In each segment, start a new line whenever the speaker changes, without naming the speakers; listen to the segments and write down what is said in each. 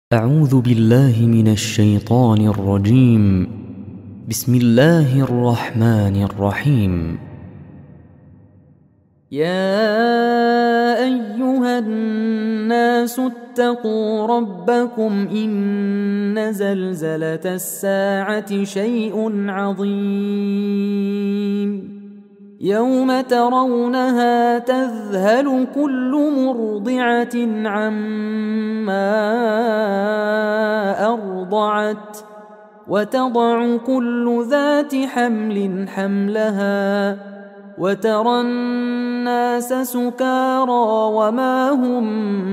أعوذ بالله من الشيطان الرجيم. بسم الله الرحمن الرحيم.
يا أيها الناس اتقوا ربكم إن زلزلة الساعة شيء عظيم يوم ترونها تذهل كل مرضعة عما أرضعت وتضع كل ذات حمل حملها وترى الناس سكارى وما هم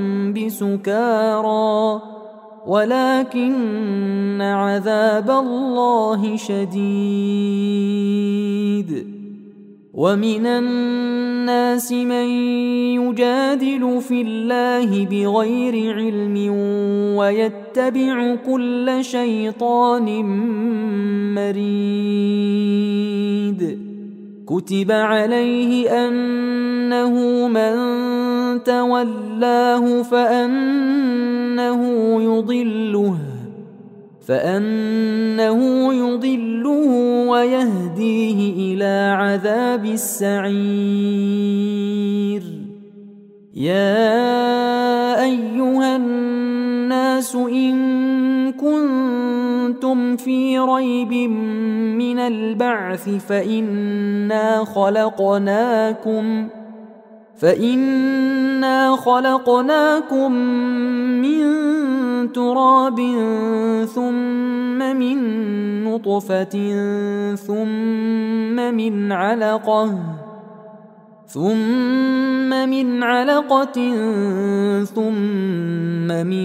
بسكارى ولكن عذاب الله شديد. ومن الناس من يجادل في الله بغير علم ويتبع كل شيطان مريد. كتب عليه أنه من تولاه فأنه يضله ويهديه إلى عذاب السعير. يا أيها الناس إن كنتم في ريب من البعث فإنا خلقناكم من تراب ثم من نطفة ثم من علقة ثم من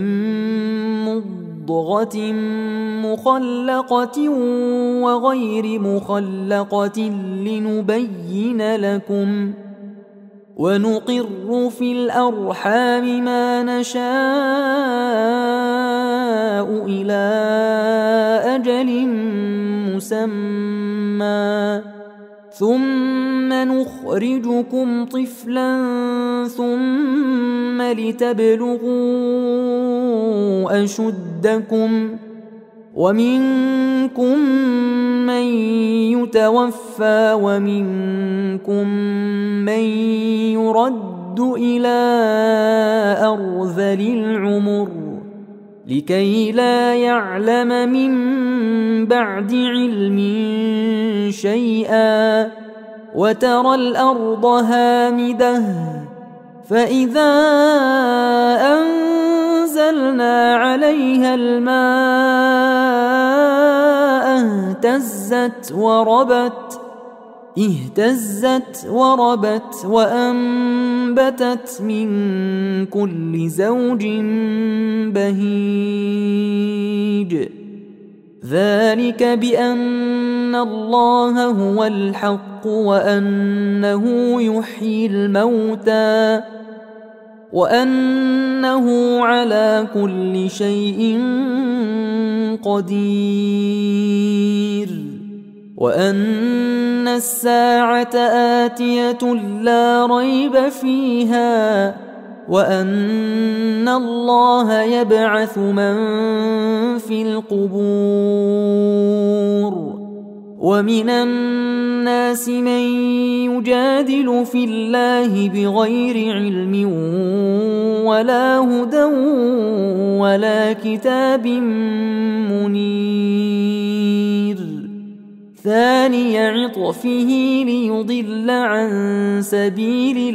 مضغة مخلقة وغير مخلقة لنبين لكم ونقر في الأرحام ما نشاء إلى أجل مسمى ثم نخرجكم طفلا ثم لتبلغوا أشدكم ومنكم من يتوفى ومنكم من يرد إلى أرذل العمر لكي لا يعلم من بعد علم شيئا. وترى الأرض هامدة فإذا أنزلنا عليها الماء اهتزت وربت وأنبتت من كل زوج بهيج. ذلك بأن الله هو الحق وأنه يحيي الموتى وأنه على كل شيء قدير وأن الساعة آتية لا ريب فيها وأن الله يبعث من في القبور. ومن الناس من يجادل في الله بغير علم ولا هدى ولا كتاب منير. ثاني عطفه ليضل عن سبيل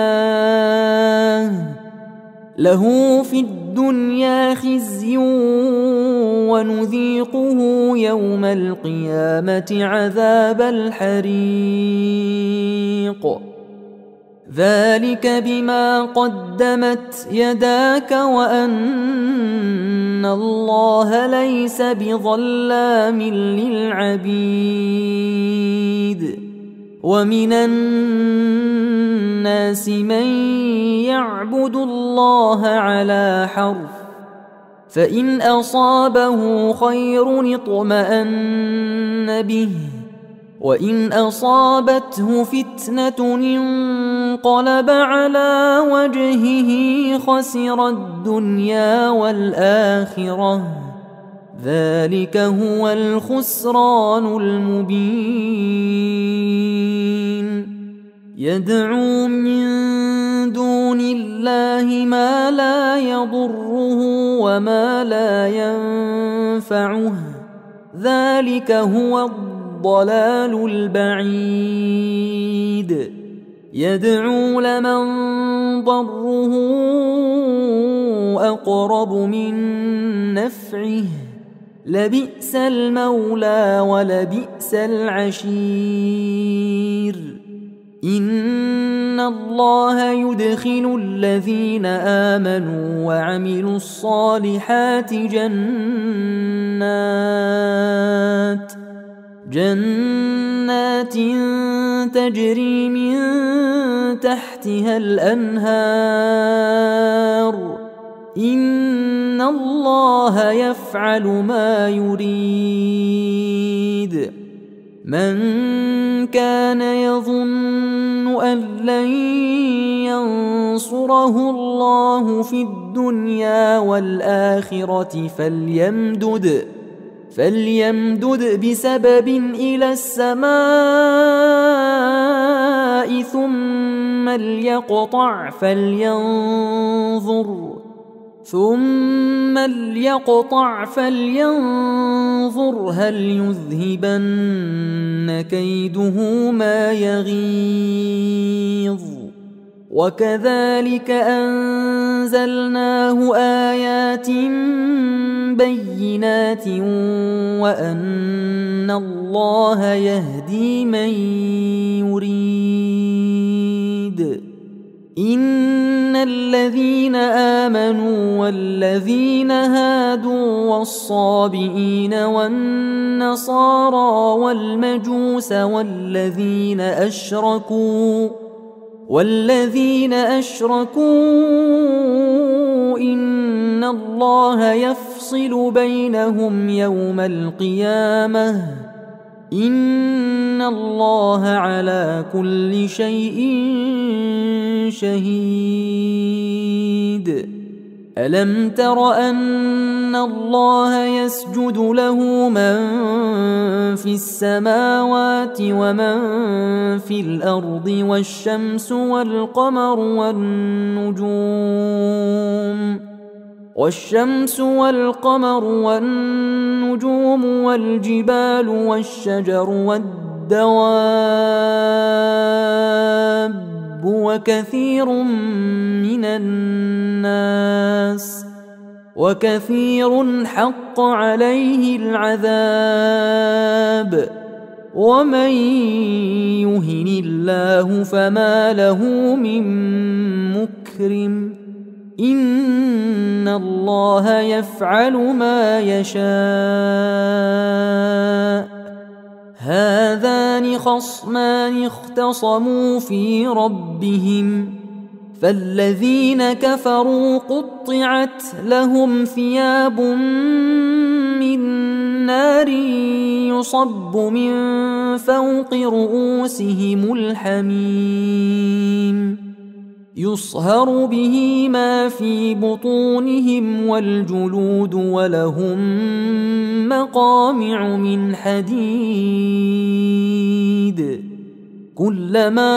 الله له في الدنيا خزي ونذيقه يوم القيامة عذاب الحريق. ذلك بما قدمت يداك وأن الله ليس بظلام للعبيد. ومن الناس من يعبد الله على حرف فإن أصابه خير اطمأن به وإن أصابته فتنة انقلب على وجهه خسر الدنيا والآخرة ذلك هو الخسران المبين يدعو من دون الله ما لا يضره وما لا ينفعه ذلك هو الضلال البعيد يدعو لمن ضره أقرب من نفعه لبئس المولى ولبئس العشير إن الله يدخل الذين آمنوا وعملوا الصالحات جنات تجري من تحتها الأنهار إن الله يفعل ما يريد من كان يظن أن لن ينصره الله في الدنيا والآخرة فليمدد بسبب إلى السماء ثم ليقطع فلينظر هل يذهبن كيده ما يغيظ وكذلك أنزلناه آيات بينات وأن الله يهدي من يريد إن الذين آمنوا والذين هادوا والصابئين والنصارى والمجوس والذين أشركوا إن الله يفصل بينهم يوم القيامة إن الله على كل شيء شهيد ألم تر أن الله يسجد له من في السماوات ومن في الأرض والشمس والقمر والنجوم والجبال والشجر والدواب وكثير حق عليه العذاب ومن يهن الله فما له من مكرم إن الله يفعل ما يشاء هذان خصمان اختصموا في ربهم فالذين كفروا قطعت لهم ثياب من نار يصب من فوق رؤوسهم الحميم يصهر به ما في بطونهم والجلود ولهم مقامع من حديد كلما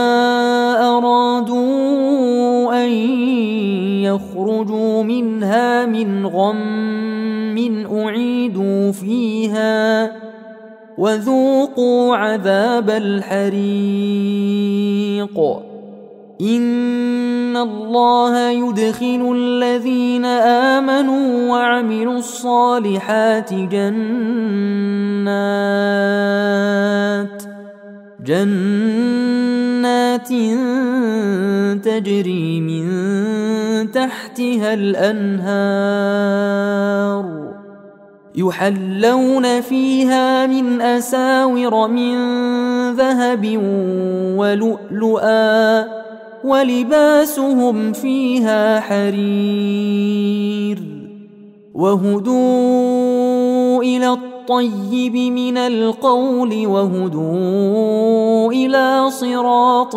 أرادوا أن يخرجوا منها من غم أعيدوا فيها وذوقوا عذاب الحريق إن الله يدخل الذين آمنوا وعملوا الصالحات جنات تجري من تحتها الأنهار يحلون فيها من أساور من ذهب ولؤلؤا ولباسهم فيها حرير وهدوا إلى الطيب من القول وهدوا إلى صراط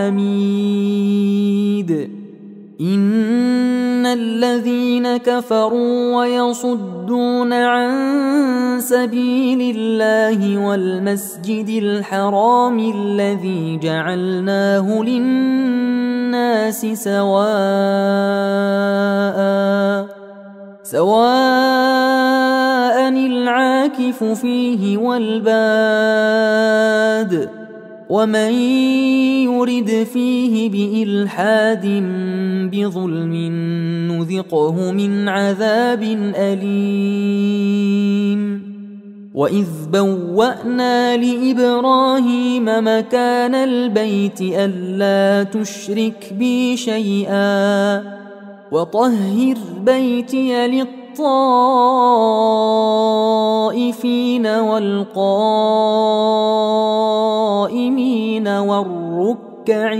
الحميد. إن الذين كفروا ويصدون عن سبيل الله والمسجد الحرام الذي جعلناه للناس سواء العاكف فيه والباد ومن يرد فيه بإلحاد بظلم نذقه من عذاب أليم. وإذ بوأنا لإبراهيم مكان البيت ألا تشرك بي شيئا وطهر بيتي للطائفين والقائمين والركع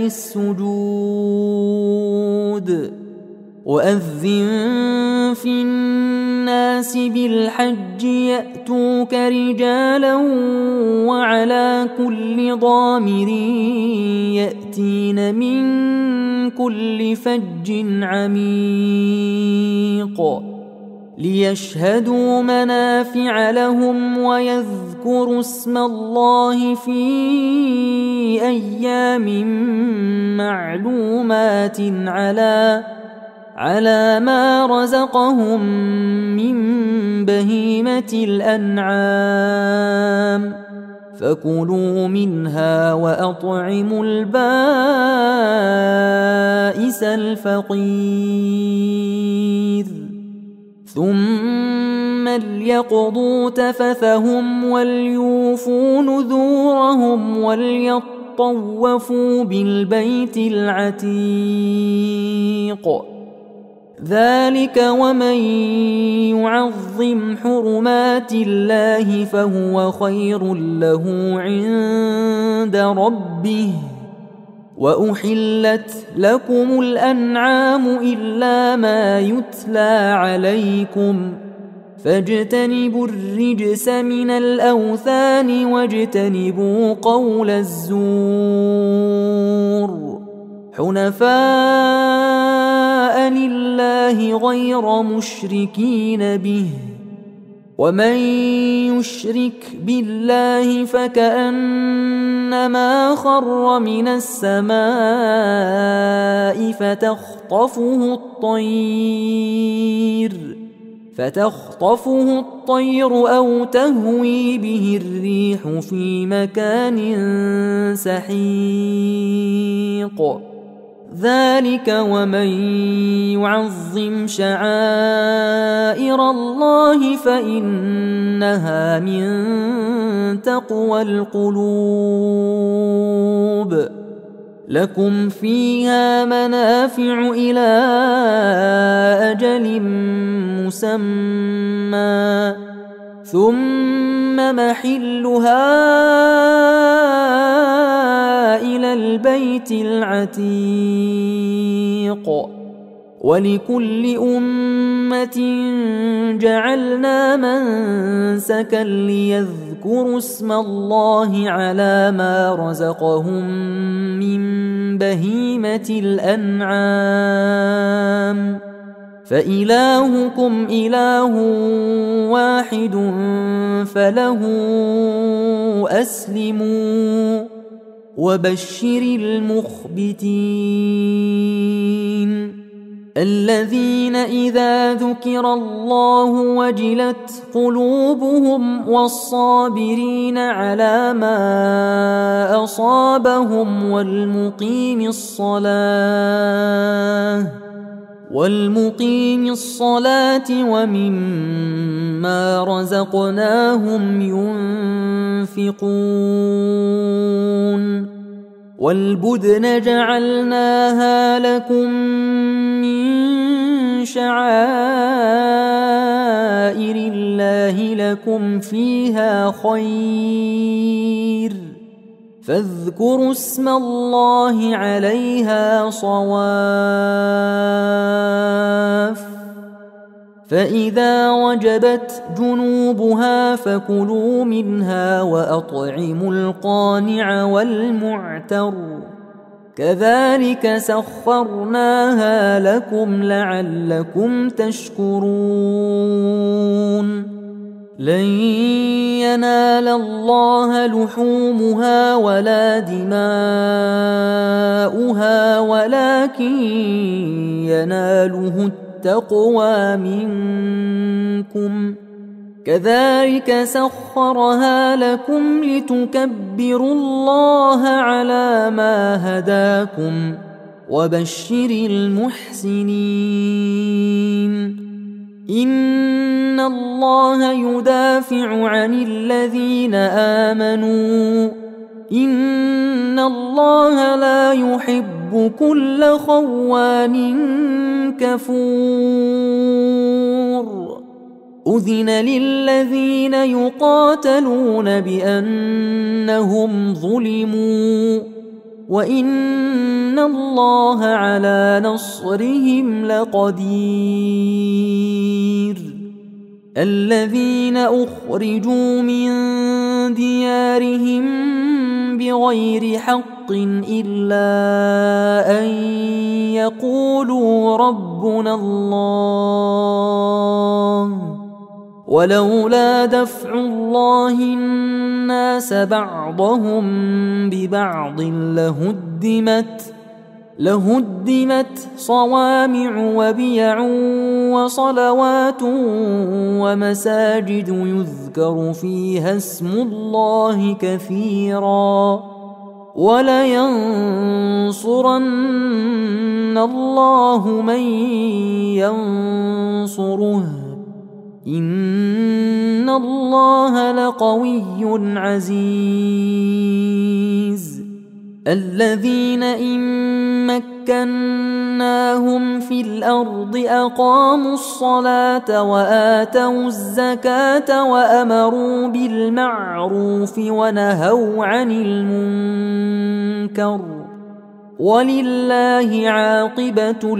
السجود. وأذن في الناس بالحج يأتوك رجالا وعلى كل ضامر يأتين من كل فج عميق ليشهدوا منافع لهم ويذكروا اسم الله في أيام معلومات على ما رزقهم من بهيمة الأنعام فكلوا منها وأطعموا البائس الفقير ثم ليقضوا تفثهم وليوفوا نذورهم وليطوفوا بالبيت العتيق. ذلك ومن يعظم حرمات الله فهو خير له عند ربه. وأحلت لكم الأنعام إلا ما يتلى عليكم فاجتنبوا الرجس من الأوثان واجتنبوا قول الزور حنفاء لله غير مشركين به. ومن يشرك بالله فكأنما خر من السماء فتخطفه الطير أو تهوي به الريح في مكان سحيق. ذلك ومن يعظم شعائر الله فإنها من تقوى القلوب. لكم فيها منافع إلى أجل مسمى ثم محلها إلى البيت العتيق. ولكل أمة جعلنا منسكا ليذكروا اسم الله على ما رزقهم من بهيمة الأنعام فإلهكم إله واحد فله أسلموا وبشر المخبتين الذين إذا ذكر الله وجلت قلوبهم والصابرين على ما أصابهم والمقيم الصلاة ومما رزقناهم ينفقون. والبدن جعلناها لكم من شعائر الله لكم فيها خير فاذكروا اسم الله عليها صواف فإذا وجبت جنوبها فكلوا منها وأطعموا القانع والمعتر كذلك سخرناها لكم لعلكم تشكرون لن ينال الله لحومها ولا دماؤها ولكن يناله التقوى منكم كذلك سخرها لكم لتكبروا الله على ما هداكم وبشر المحسنين إن الله يدافع عن الذين آمنوا إن الله لا يحب كل خوان كفور أذن للذين يقاتلون بأنهم ظلموا وإن الله على نصرهم لقدير الذين أخرجوا من ديارهم بغير حق إلا أن يقولوا ربنا الله ولولا دفع الله الناس بعضهم ببعض لهدمت صوامع وبيع وصلوات ومساجد يذكر فيها اسم الله كثيرا ولينصرن الله من ينصره إن الله لقوي عزيز الذين إن مكناهم في الأرض أقاموا الصلاة وآتوا الزكاة وأمروا بالمعروف ونهوا عن المنكر ولله عاقبة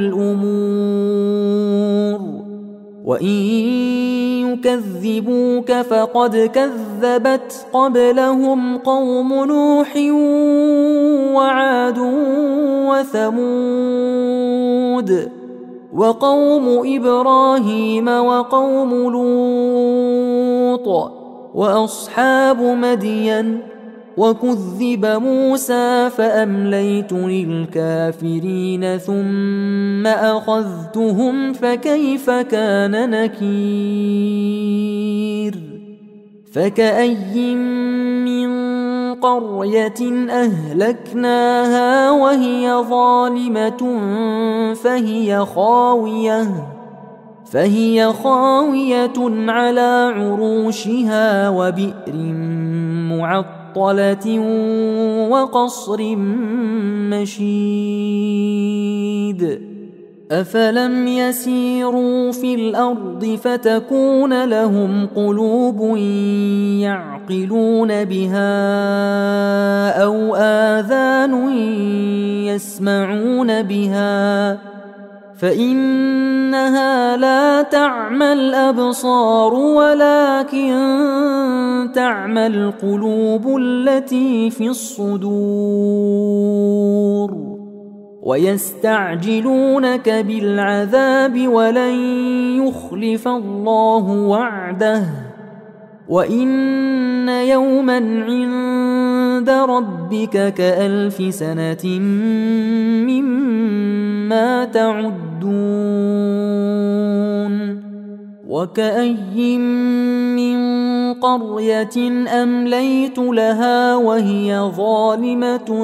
الأمور وإن يكذبوك فقد كذبت قبلهم قوم نوح وعاد وثمود وقوم إبراهيم وقوم لوط وأصحاب مدين وكذب موسى فأمليت للكافرين ثم أخذتهم فكيف كان نكير فكأي من قرية أهلكناها وهي ظالمة فهي خاوية على عروشها وبئر معطلة وقصر مشيد أفلم يسيروا في الأرض فتكون لهم قلوب يعقلون بها أو آذان يسمعون بها فإنها لا تعمى الأبصار ولكن تعمى القلوب التي في الصدور ويستعجلونك بالعذاب ولن يخلف الله وعده وإن يوما عند ربك كألف سنة مما تعدون وكأي من قرية أمليت لها وهي ظالمة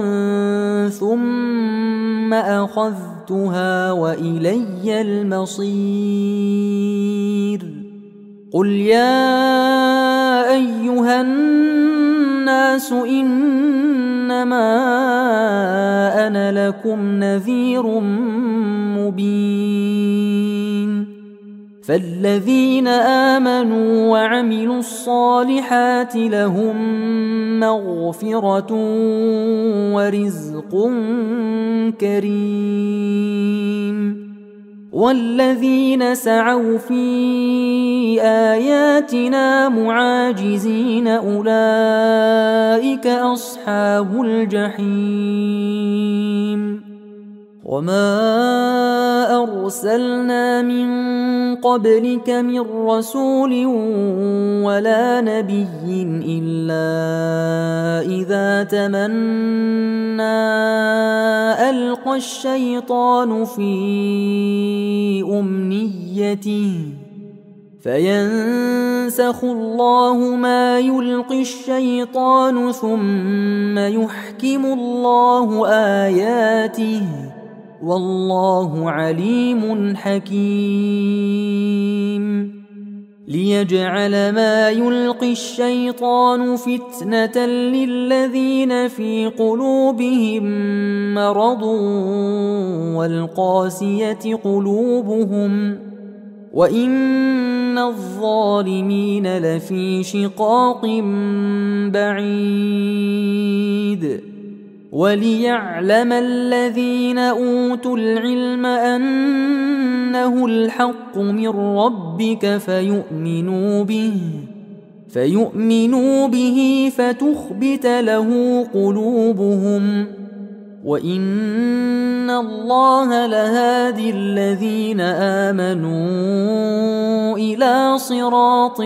ثم أخذتها وإلي المصير قل يا أيها الناس إنما أنا لكم نذير مبين فالذين آمنوا وعملوا الصالحات لهم مغفرة ورزق كريم والذين سعوا في آياتنا معاجزين أولئك أصحاب الجحيم وما أرسلنا من قبلك من رسول ولا نبي إلا إذا تمنى ألقى الشيطان في أمنيته فينسخ الله ما يلقي الشيطان ثم يحكم الله آياته والله عليم حكيم ليجعل ما يلقي الشيطان فتنة للذين في قلوبهم مرض والقاسية قلوبهم وإن الظالمين لفي شقاق بعيد وليعلم الذين أوتوا العلم أنه الحق من ربك فيؤمنوا به فتخبت له قلوبهم وإن الله لهادي الذين آمنوا إلى صراط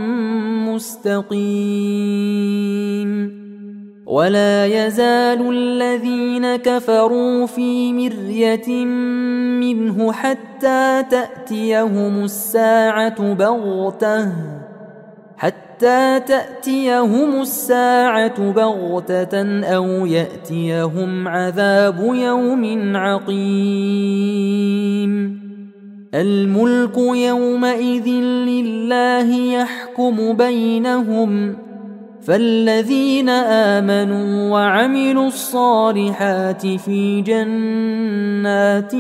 مستقيم ولا يزال الذين كفروا في مرية منه حتى تأتيهم الساعة بغتة أو يأتيهم عذاب يوم عقيم الملك يومئذ لله يحكم بينهم فالذين آمنوا وعملوا الصالحات في جنات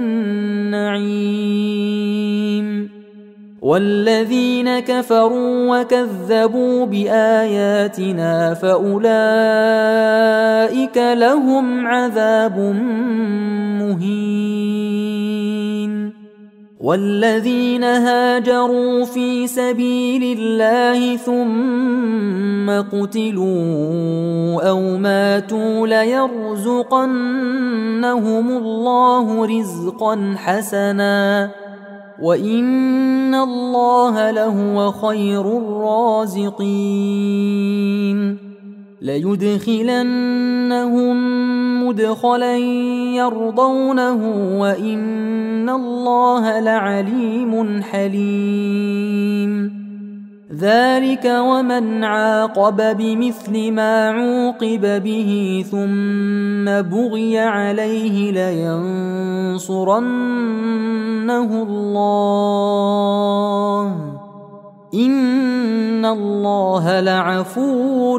النعيم والذين كفروا وكذبوا بآياتنا فأولئك لهم عذاب مهين والذين هاجروا في سبيل الله ثم قتلوا أو ماتوا ليرزقنهم الله رزقا حسنا وإن الله لهو خير الرازقين ليدخلنهم مدخلا يرضونه وإن الله لعليم حليم ذلك ومن عاقب بمثل ما عوقب به ثم بغي عليه لينصرنه الله إن الله لعفو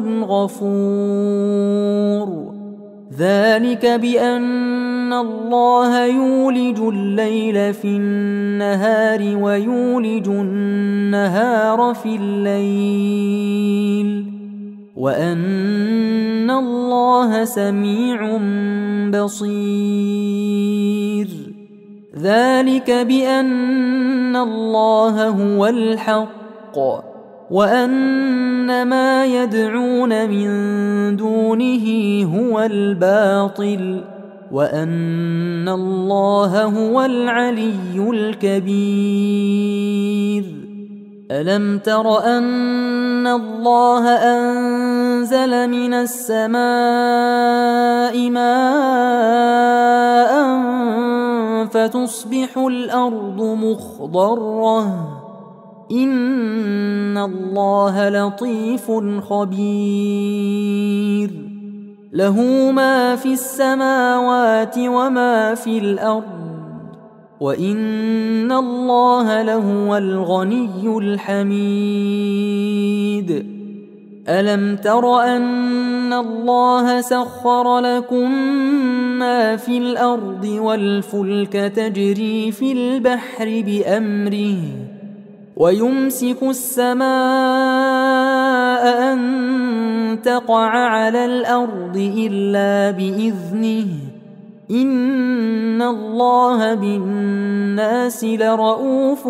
غفور ذلك بأن الله يولج الليل في النهار ويولج النهار في الليل وأن الله سميع بصير ذلك بأن الله هو الحق وأن ما يدعون من دونه هو الباطل وأن الله هو العلي الكبير ألم تر أن الله أنزل من السماء ماء فتصبح الأرض مخضرة إن الله لطيف خبير له ما في السماوات وما في الأرض وإن الله لهو الغني الحميد ألم تر أن الله سخر لكم ما في الأرض والفلك تجري في البحر بأمره ويمسك السماء أن تقع على الأرض إلا بإذنه إن الله بالناس لرءوف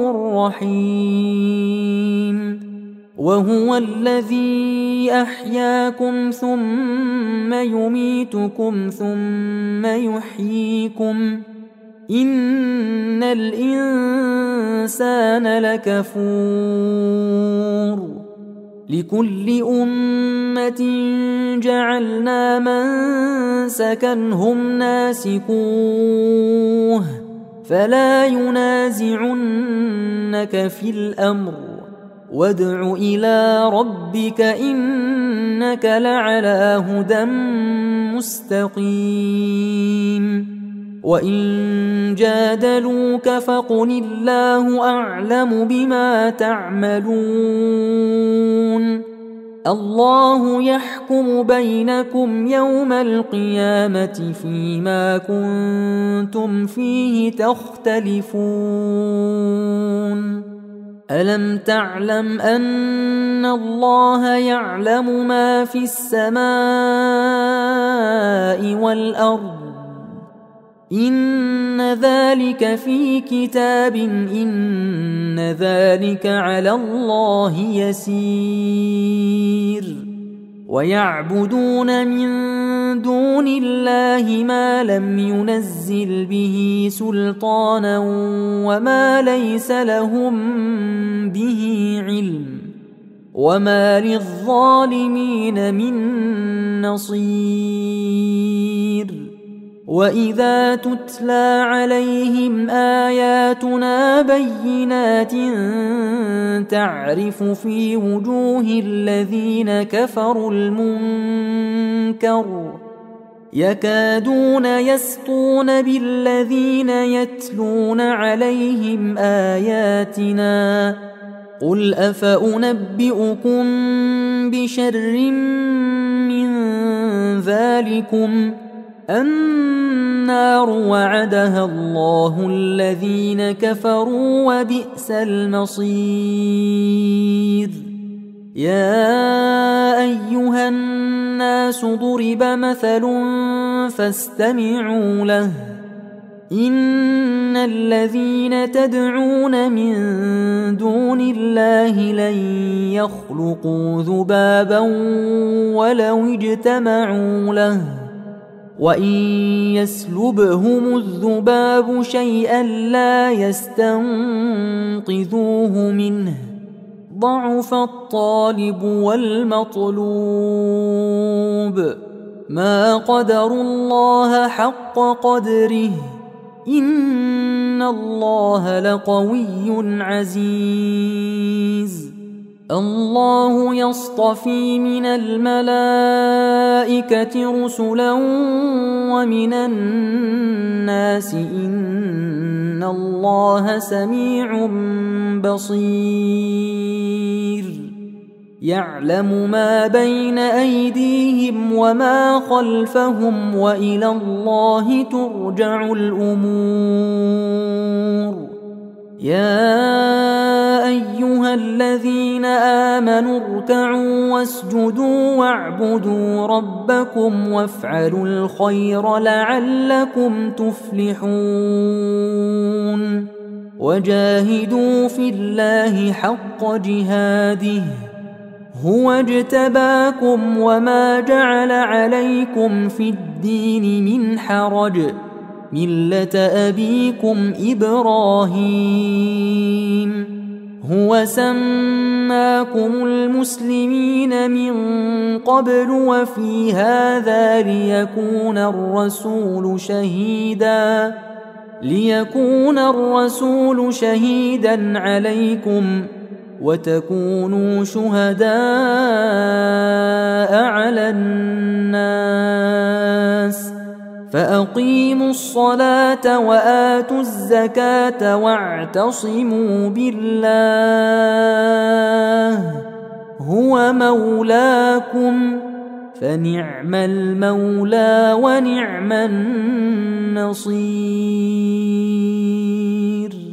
رحيم وهو الذي أحياكم ثم يميتكم ثم يحييكم إن الإنسان لكفور لكل أمة جعلنا منسكا هم ناسكوه فلا ينازعنك في الأمر وادع إلى ربك إنك لعلى هدى مستقيم وإن جادلوك فقل الله أعلم بما تعملون الله يحكم بينكم يوم القيامة فيما كنتم فيه تختلفون ألم تعلم أن الله يعلم ما في السماء والأرض إن ذلك في كتاب إن ذلك على الله يسير ويعبدون من دون الله ما لم ينزل به سلطانا وما ليس لهم به علم وما للظالمين من نصير وإذا تتلى عليهم آياتنا بينات تعرف في وجوه الذين كفروا المنكر يكادون يسطون بالذين يتلون عليهم آياتنا قل أفأنبئكم بشر من ذلكم النار وعدها الله الذين كفروا وبئس المصير يا أيها الناس ضرب مثل فاستمعوا له إن الذين تدعون من دون الله لن يخلقوا ذبابا ولو اجتمعوا له وإن يسلبهم الذباب شيئا لا يستنقذوه منه ضعف الطالب والمطلوب ما قدروا الله حق قدره إن الله لقوي عزيز الله يصطفي من الملائكة رسلا ومن الناس إن الله سميع بصير يعلم ما بين أيديهم وما خلفهم وإلى الله ترجع الأمور يا أيها الذين آمنوا اركعوا واسجدوا واعبدوا ربكم وافعلوا الخير لعلكم تفلحون وجاهدوا في الله حق جهاده هو اجتباكم وما جعل عليكم في الدين من حرج ملة أبيكم إبراهيم هو سماكم المسلمين من قبل وفي هذا ليكون الرسول شهيدا عليكم وتكونوا شهداء على الناس فأقيموا الصلاة وآتوا الزكاة واعتصموا بالله هو مولاكم فنعم المولى ونعم النصير